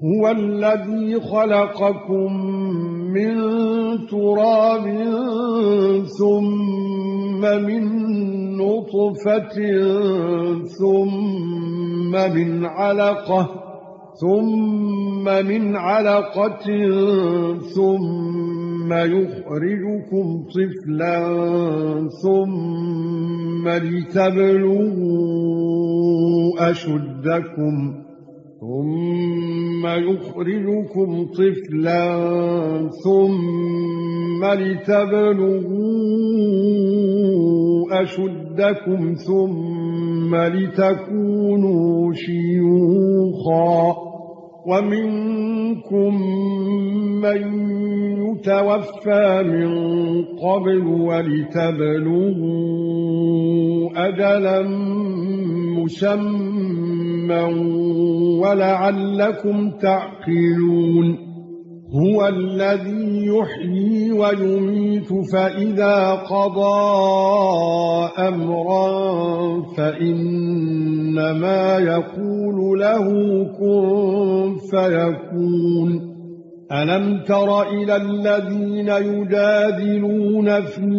هو الذي خلقكم من تراب ثم من نطفة ثم من علقة ثم يخرجكم طفلا ثم لتبلغوا أشدكم ثم لتكونوا شيوخا ومنكم من يتوفى من قبل ولتبلغوا أجلا مسمى ولعلكم تعقلون هو الذي يحيي ويميت فإذا قضى أمرا فإنما يقول له كن فيكون ألم تر إلى الذين يجادلون في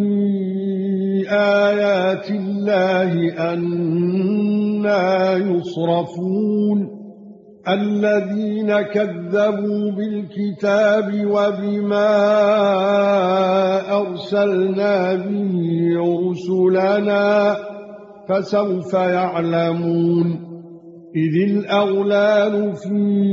آيات الله أنى يصرفون الذين كذبوا بالكتاب وبما أرسلنا به رسلنا فسوف يعلمون إذ الأغلال في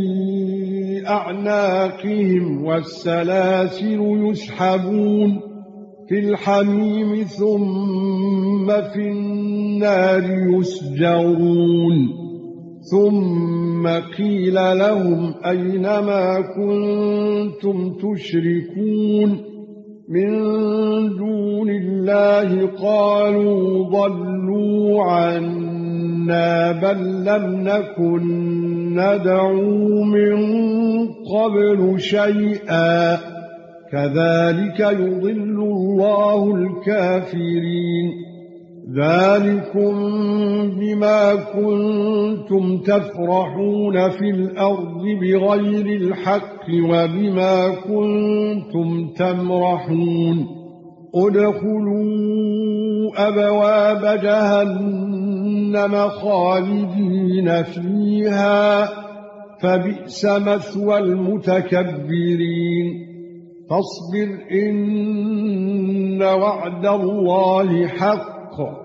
أعناقهم والسلاسل يسحبون في الحميم ثم في النار يسجرون ثم قيل لهم أين ما كنتم تشركون من دون الله قالوا ضلوا عنا بل لم نكن ندعو من قبل شيئا كذلك يضل الله الكافرين ذلكم بما كنتم تفرحون في الأرض بغير الحق وبما كنتم تمرحون ادخلوا أبواب جهنم خالدين فيها فبئس مثوى المتكبرين فاصبر إن وعد الله حق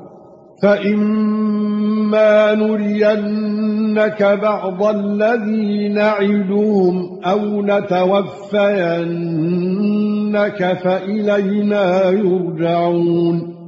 فإما نرينك بعض الذي نعدهم أو نتوفينك فإلينا يرجعون